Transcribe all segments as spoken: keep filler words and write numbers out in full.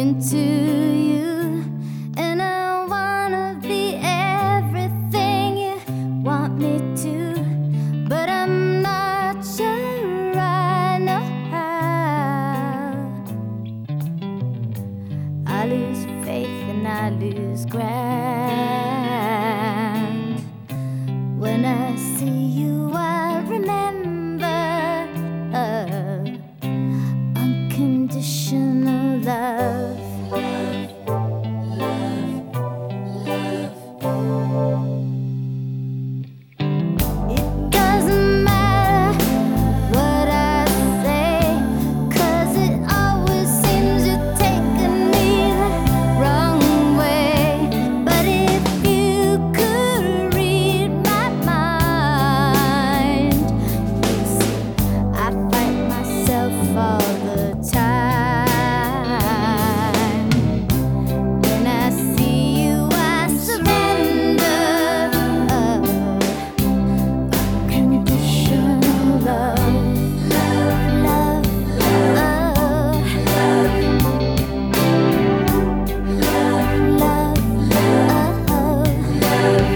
into you, and I wanna be everything you want me to, but I'm not sure I know how. I lose faith and I lose ground. When I see you, I remember uh, unconditional love. It doesn't matter what I say, 'cause it always seems you're taking me the wrong way. But if you could read my mind, you'd see I fight myself all the time. When I see you, I surrender. Unconditional love, love, love, love, love, love.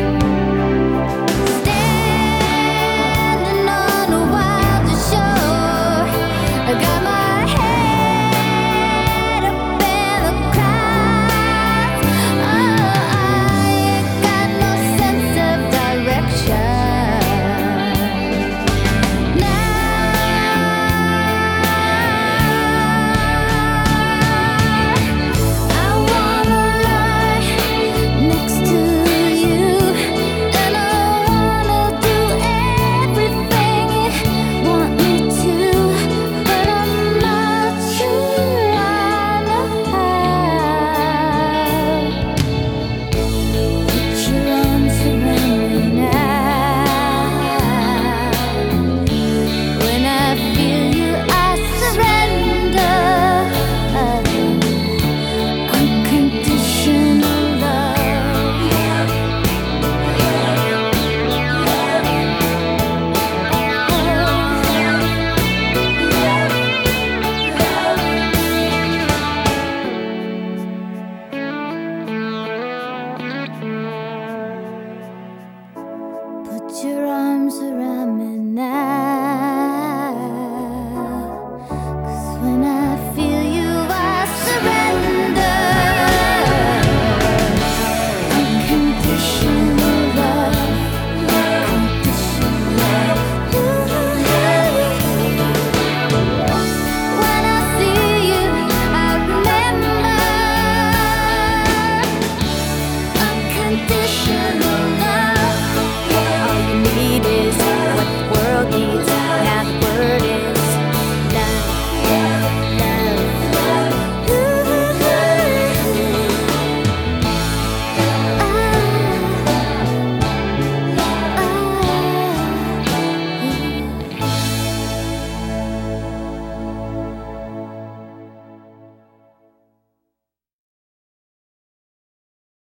Standing on a wild shore, I got my head up in the clouds. Oh, I ain't got no sense of direction. I wanna lie next to you, and I wanna do everything you want me to, but I'm not sure I know how. Put your arms around me now. When I feel you, I surrender. Unconditional love. Put your arms around me now. 'Cause when I feel you, I surrender. Unconditional love. Unconditional love. When I see you, I remember. Unconditional love. All you need is